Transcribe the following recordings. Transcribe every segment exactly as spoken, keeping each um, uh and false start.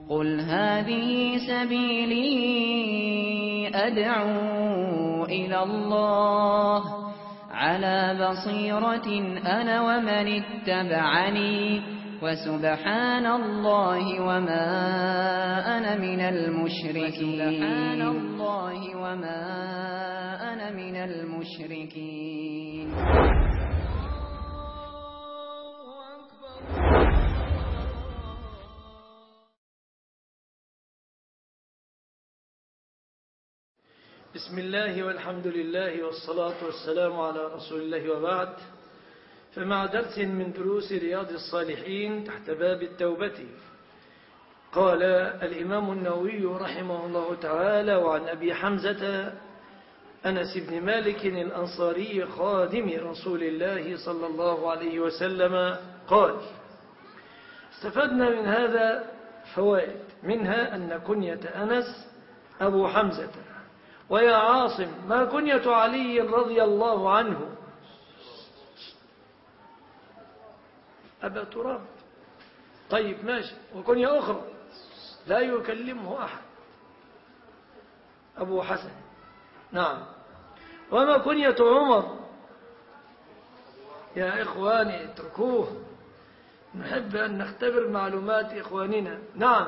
قل هذه سبيلي أدعو إلى الله على بصيرة أنا ومن اتبعني وسبحان الله وما أنا من المشركين سبحان الله وما أنا من المشركين. بسم الله والحمد لله والصلاة والسلام على رسول الله وبعد، فمع درس من دروس رياض الصالحين تحت باب التوبة. قال الإمام النووي رحمه الله تعالى: وعن أبي حمزة أنس بن مالك الأنصاري خادم رسول الله صلى الله عليه وسلم قال: استفدنا من هذا فوائد، منها أن كنية أنس أبو حمزة. ويا عاصم، ما كنية علي رضي الله عنه؟ أبا تراب. طيب ماشي. وكنية أخرى لا يكلمه أحد، أبو حسن. نعم. وما كنية عمر؟ يا إخواني اتركوه، نحب أن نختبر معلومات إخواننا. نعم.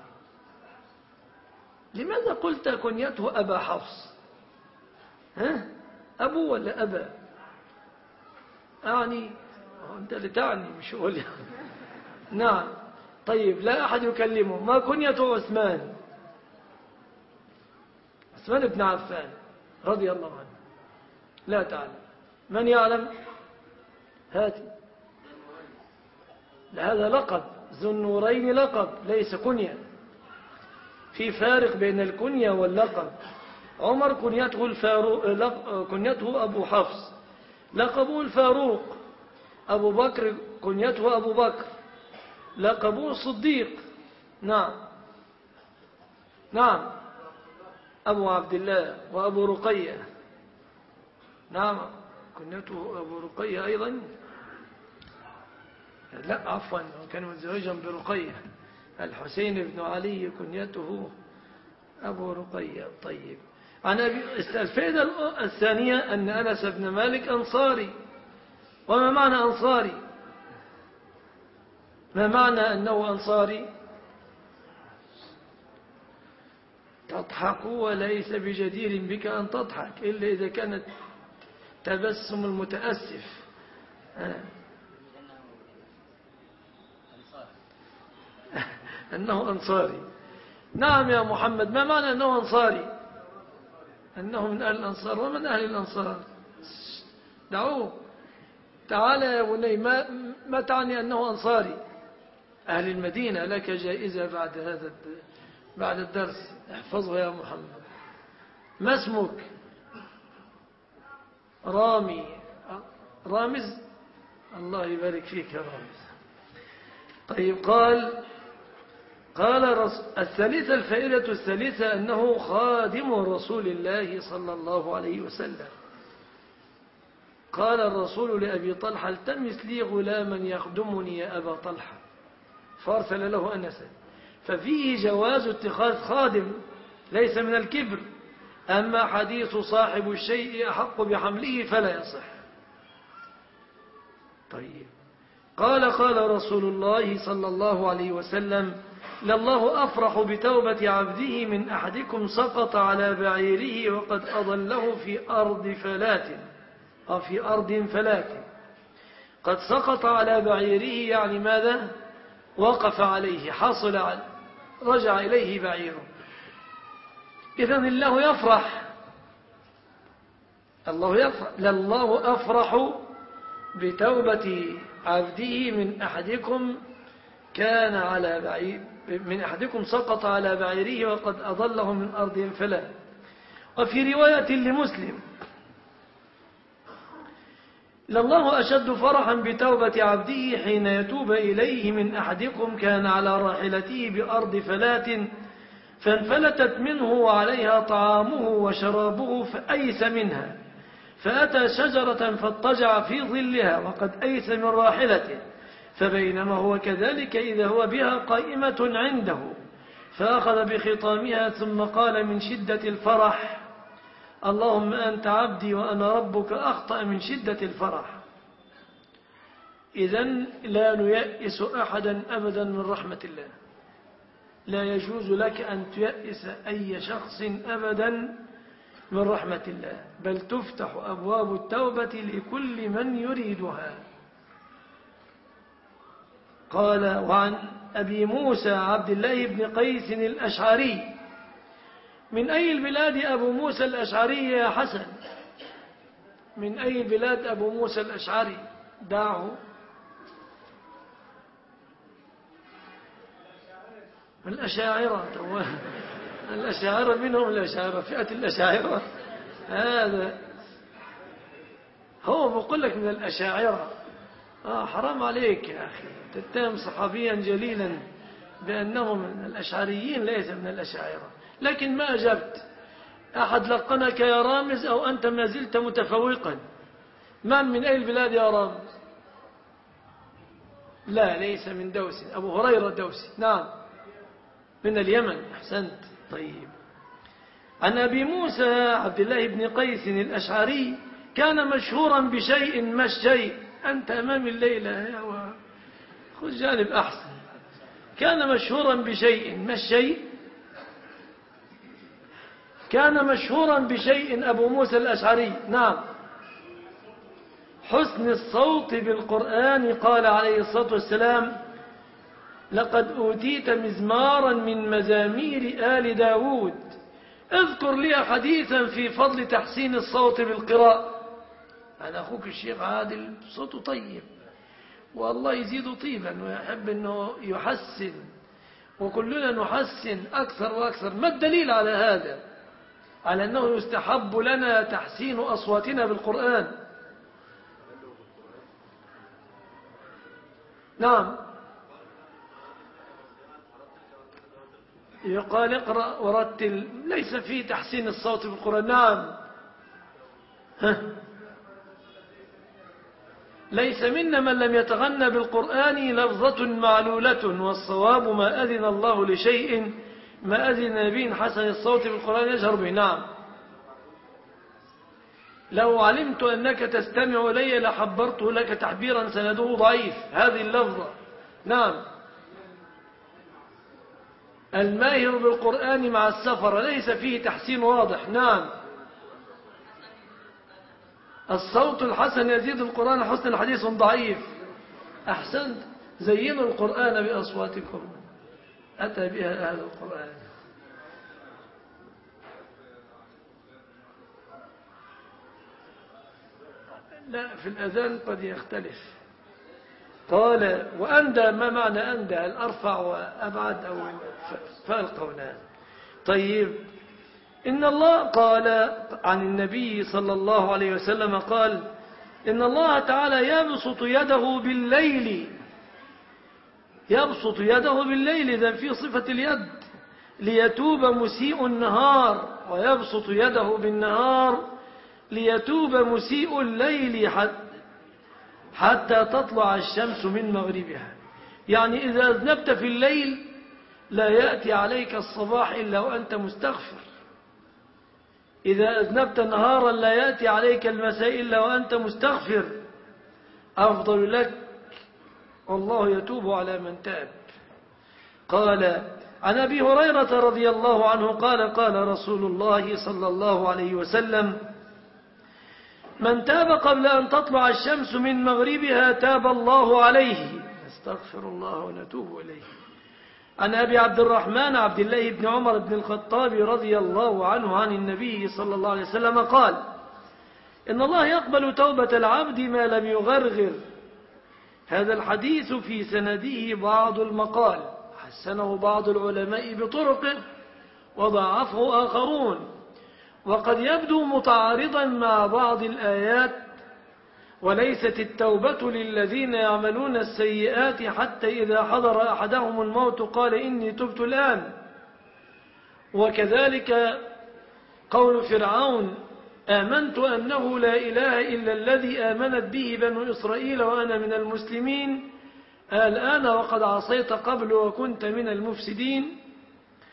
لماذا قلت كنيته أبا حفص؟ ها؟ أبو ولا أبا؟ أعني أنت اللي تعني مش أقول. نعم. طيب لا أحد يكلمه. ما كنيته عثمان؟ عثمان بن عفان رضي الله عنه. لا تعلم. من يعلم؟ هاتي. هذا لقب، ذو النورين لقب ليس كنية، في فارق بين الكنية واللقب. عمر كنيته الفاروق، كنيته أبو حفص، لقبه الفاروق. أبو بكر كنيته أبو بكر، لقبه الصديق. نعم نعم. أبو عبد الله وأبو رقية. نعم كنيته أبو رقية أيضا. لا عفوا، كان متزوجا برقية. الحسين بن علي كنيته أبو رقية. طيب. عن الفائدة الثانية أن أنس بن مالك أنصاري. وما معنى أنصاري؟ ما معنى أنه أنصاري؟ تضحك وليس بجدير بك أن تضحك إلا إذا كانت تبسم المتأسف. أنه أنصاري. نعم يا محمد، ما معنى أنه أنصاري؟ أنه من أهل الأنصار. ومن أهل الأنصار؟ دعوه. تعال يا بني، ما, ما تعني أنه أنصاري؟ أهل المدينة. لك جائزة بعد هذا بعد الدرس، احفظه يا محمد. ما اسمك؟ رامي. رامز. الله يبارك فيك يا رامز. طيب. قال قال الثالثة، الفائدة الثالثة أنه خادم رسول الله صلى الله عليه وسلم. قال الرسول لأبي طلحة: التمس لي غلاما يخدمني يا أبا طلحة، فارسل له أنسا. ففيه جواز اتخاذ خادم، ليس من الكبر. أما حديث صاحب الشيء أحق بحمله فلا يصح. طيب. قال قال رسول الله صلى الله عليه وسلم: لله أفرح بتوبة عبده من أحدكم سقط على بعيره وقد أضله في أرض فلات، أو في أرض فلات. قد سقط على بعيره يعني ماذا؟ وقف عليه، حصل عليه، رجع إليه بعيره. إذن الله يفرح، الله يفرح. لله أفرح بتوبة عبده من أحدكم كان على بعير، من أحدكم سقط على بعيره وقد أضله من أرض فلا. وفي رواية لمسلم: لله أشد فرحا بتوبة عبده حين يتوب إليه من أحدكم كان على راحلته بأرض فلات فانفلتت منه وعليها طعامه وشرابه فأيس منها، فأتى شجرة فاضطجع في ظلها وقد أيس من راحلته، فبينما هو كذلك إذا هو بها قائمة عنده فأخذ بخطامها ثم قال من شدة الفرح: اللهم أنت عبدي وأنا ربك، أخطأ من شدة الفرح. إذن لا نيأس أحدا أبدا من رحمة الله، لا يجوز لك أن تيأس أي شخص أبدا من رحمة الله، بل تفتح أبواب التوبة لكل من يريدها. قال: وعن أبي موسى عبد الله بن قيس الأشعري: من أي البلاد أبو موسى الأشعري يا حسن؟ من أي البلاد أبو موسى الأشعري؟ دعه. الأشاعرة، الأشاعرة منهم الأشاعرة، فئة الأشاعرة. هذا هو بقول لك من الأشاعرة. آه حرام عليك يا أخي، تتهم صحابيا جليلا بأنه من الأشعريين، ليس من الأشاعرة. لكن ما أجبت. أحد لقنك يا رامز أو أنت ما زلت متفوقا؟ من من أي البلاد يا رامز؟ لا، ليس من دوس. أبو هريرة دوسي. نعم، من اليمن. أحسنت. طيب. عن أبي موسى عبد الله بن قيس الأشعري: كان مشهورا بشيء ما الشيء؟ أنت أمام الليلة يا خذ جانب أحسن. كان مشهورا بشيء ما الشيء؟ كان مشهورا بشيء أبو موسى الأشعري. نعم، حسن الصوت بالقرآن. قال عليه الصلاة والسلام: لقد أوتيت مزمارا من مزامير آل داود. اذكر لي حديثا في فضل تحسين الصوت بالقراءة. أنا أخوك الشيخ عادل صوته طيب، والله يزيد طيبا ويحب أنه يحسن، وكلنا نحسن أكثر وأكثر. ما الدليل على هذا؟ على أنه يستحب لنا تحسين أصواتنا بالقرآن. نعم، يقال اقرأ ورتل، ليس فيه تحسين الصوت بالقرآن. نعم. ها. ليس منا من لم يتغنى بالقرآن لفظة معلولة، والصواب ما أذن الله لشيء ما أذن به حسن الصوت بالقرآن يجهر به. نعم. لو علمت أنك تستمع إلي لحبرته لك تحبيرا سنده ضعيف. هذه اللفظة. نعم. الماهر بالقرآن مع السفر ليس فيه تحسين واضح. نعم. الصوت الحسن يزيد القرآن حسن، حديث ضعيف. أحسنت. زينوا القرآن بأصواتكم، أتى بها أهل القرآن. لا، في الأذان قد يختلف. قال: وأندى، ما معنى أندى؟ الأرفع وأبعد أو فالقولان. طيب. إن الله قال عن النبي صلى الله عليه وسلم قال: إن الله تعالى يبسط يده بالليل. يبسط يده بالليل، إذن في صفة اليد، ليتوب مسيء النهار، ويبسط يده بالنهار ليتوب مسيء الليل حتى تطلع الشمس من مغربها. يعني إذا أذنبت في الليل لا يأتي عليك الصباح إلا وأنت مستغفر. إذا أذنبت نهارا لا يأتي عليك المساء إلا وأنت مستغفر. أفضل لك، والله يتوب على من تاب. قال عن أبي هريرة رضي الله عنه قال: قال رسول الله صلى الله عليه وسلم: من تاب قبل أن تطلع الشمس من مغربها تاب الله عليه. نستغفر الله ونتوب إليه. عن أبي عبد الرحمن عبد الله بن عمر بن الخطاب رضي الله عنه عن النبي صلى الله عليه وسلم قال: إن الله يقبل توبة العبد ما لم يغرغر. هذا الحديث في سنده بعض المقال، حسنه بعض العلماء بطرقه وضعفه آخرون، وقد يبدو متعارضا مع بعض الآيات: وليست التوبة للذين يعملون السيئات حتى إذا حضر أحدهم الموت قال إني تبت الآن. وكذلك قول فرعون: آمنت أنه لا إله إلا الذي آمنت به بنو إسرائيل وأنا من المسلمين، الآن وقد عصيت قبل وكنت من المفسدين.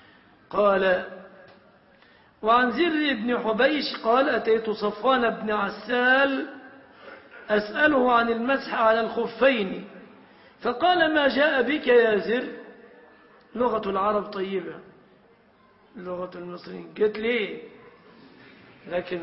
قال: وعن زر بن حبيش قال: أتيت صفوان بن عسال أسأله عن المسح على الخفين، فقال: ما جاء بك يا زر؟ لغة العرب طيبة، لغة المصريين قلت لي، لكن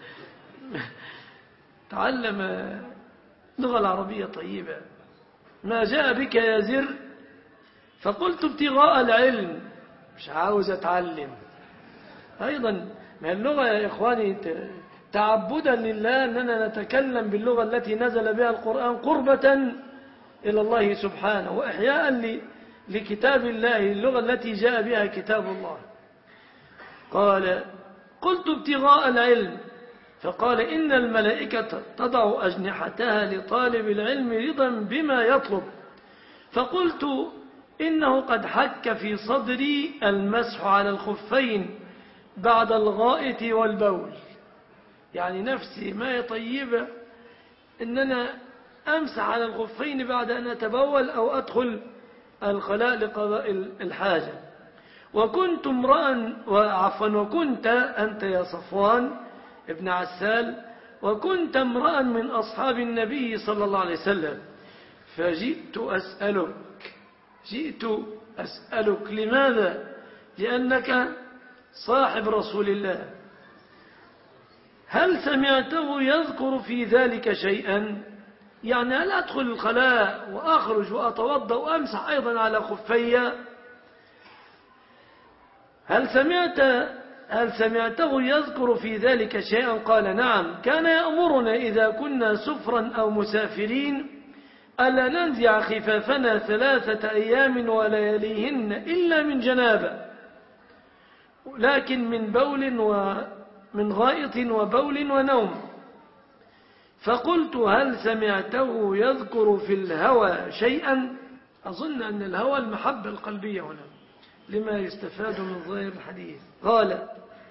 تعلم اللغة العربية طيبة. ما جاء بك يا زر؟ فقلت: ابتغاء العلم، مش عاوز أتعلم. أيضا ما اللغة يا إخواني تعبدا لله أننا نتكلم باللغة التي نزل بها القرآن قربة إلى الله سبحانه، وإحياء لكتاب الله، اللغة التي جاء بها كتاب الله. قال: قلت: ابتغاء العلم. فقال: إن الملائكة تضع أجنحتها لطالب العلم رضا بما يطلب. فقلت: إنه قد حك في صدري المسح على الخفين بعد الغائط والبول، يعني نفسي ما هي طيبة إننا أمسح على الخفين بعد أن أتبول أو أدخل الخلاء لقضاء الحاجة. وكنت امرأ وعفوا وكنت أنت يا صفوان ابن عسال وكنت امرأ من أصحاب النبي صلى الله عليه وسلم، فجئت أسألك جئت أسألك لماذا؟ لأنك صاحب رسول الله، هل سمعته يذكر في ذلك شيئا؟ يعني هل أدخل الخلاء وأخرج وأتوضأ وأمسح أيضا على خفي؟ هل سمعت هل سمعته يذكر في ذلك شيئا؟ قال: نعم، كان يأمرنا إذا كنا سفرا أو مسافرين ألا ننزع خفافنا ثلاثة أيام ولياليهن إلا من جنابة، لكن من بول ومن غائط وبول ونوم. فقلت: هل سمعته يذكر في الهوى شيئا؟ أظن أن الهوى المحبة القلبية هنا لما يستفاد من ظاهر الحديث. قال: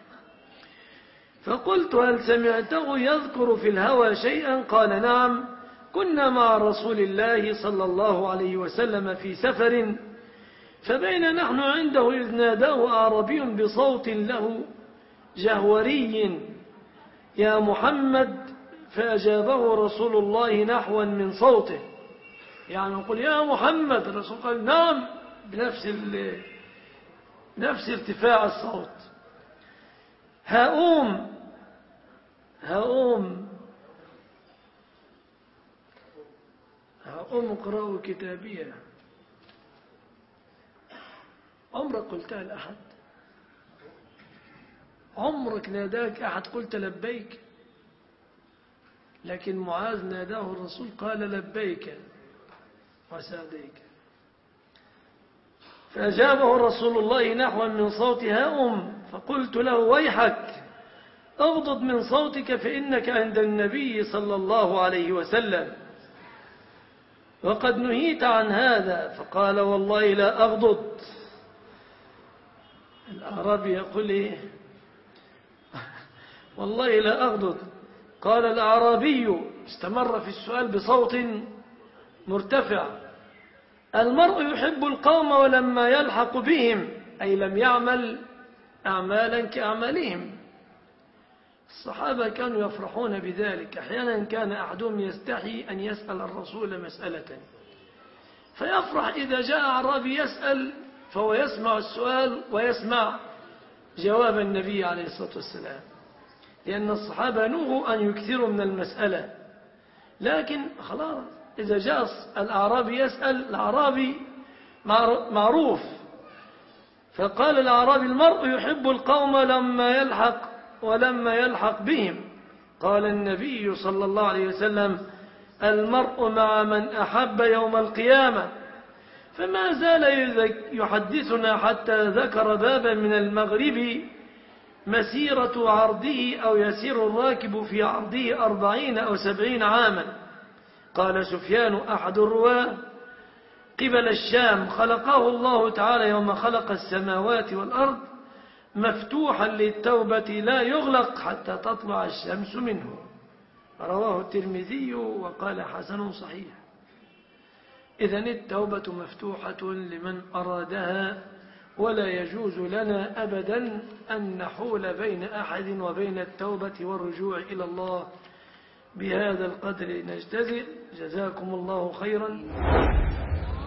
فقلت: هل سمعته يذكر في الهوى شيئا؟ قال: نعم، كنا مع رسول الله صلى الله عليه وسلم في سفر، فبين نحن عنده إذ ناداه أعربي بصوت له جهوري: يا محمد، فأجابه رسول الله نحوا من صوته، يعني نقول يا محمد، الرسول قال نعم بنفس نفس ارتفاع الصوت. هؤم هؤم هؤم اقرأوا كتابية. عمرك قلتها لأحد؟ عمرك ناداك أحد قلت لبيك؟ لكن معاذ ناداه الرسول قال لبيك وسعديك، فأجابه رسول الله نحوا من صوت هؤم، فقلت له: ويحك، اغضض من صوتك فإنك عند النبي صلى الله عليه وسلم وقد نهيت عن هذا. فقال: والله لا أغضض. الأعرابي يقول إيه؟ والله لا أغضض. قال الأعرابي استمر في السؤال بصوت مرتفع: المرء يحب القوم ولما يلحق بهم، أي لم يعمل أعمالا كأعمالهم. الصحابة كانوا يفرحون بذلك. أحيانا كان أحدهم يستحي أن يسأل الرسول مسألة، فيفرح إذا جاء أعرابي يسأل فهو يسمع السؤال ويسمع جواب النبي عليه الصلاة والسلام، لأن الصحابة نهوا أن يكثروا من المسألة. لكن خلاص إذا جاء الأعرابي يسأل، الأعرابي معروف. فقال الأعرابي: المرء يحب القوم لما يلحق ولما يلحق بهم. قال النبي صلى الله عليه وسلم: المرء مع من أحب يوم القيامة. فما زال يحدثنا حتى ذكر بابا من المغرب مسيرة عرضه أو يسير الراكب في عرضه أربعين أو سبعين عاما. قال سفيان أحد الرواة: قبل الشام، خلقه الله تعالى يوم خلق السماوات والأرض مفتوحا للتوبة لا يغلق حتى تطلع الشمس منه. رواه الترمذي وقال حسن صحيح. إذن التوبة مفتوحة لمن أرادها ولا يجوز لنا أبدا أن نحول بين أحد وبين التوبة والرجوع إلى الله. بهذا القدر نجتزئ، جزاكم الله خيرا.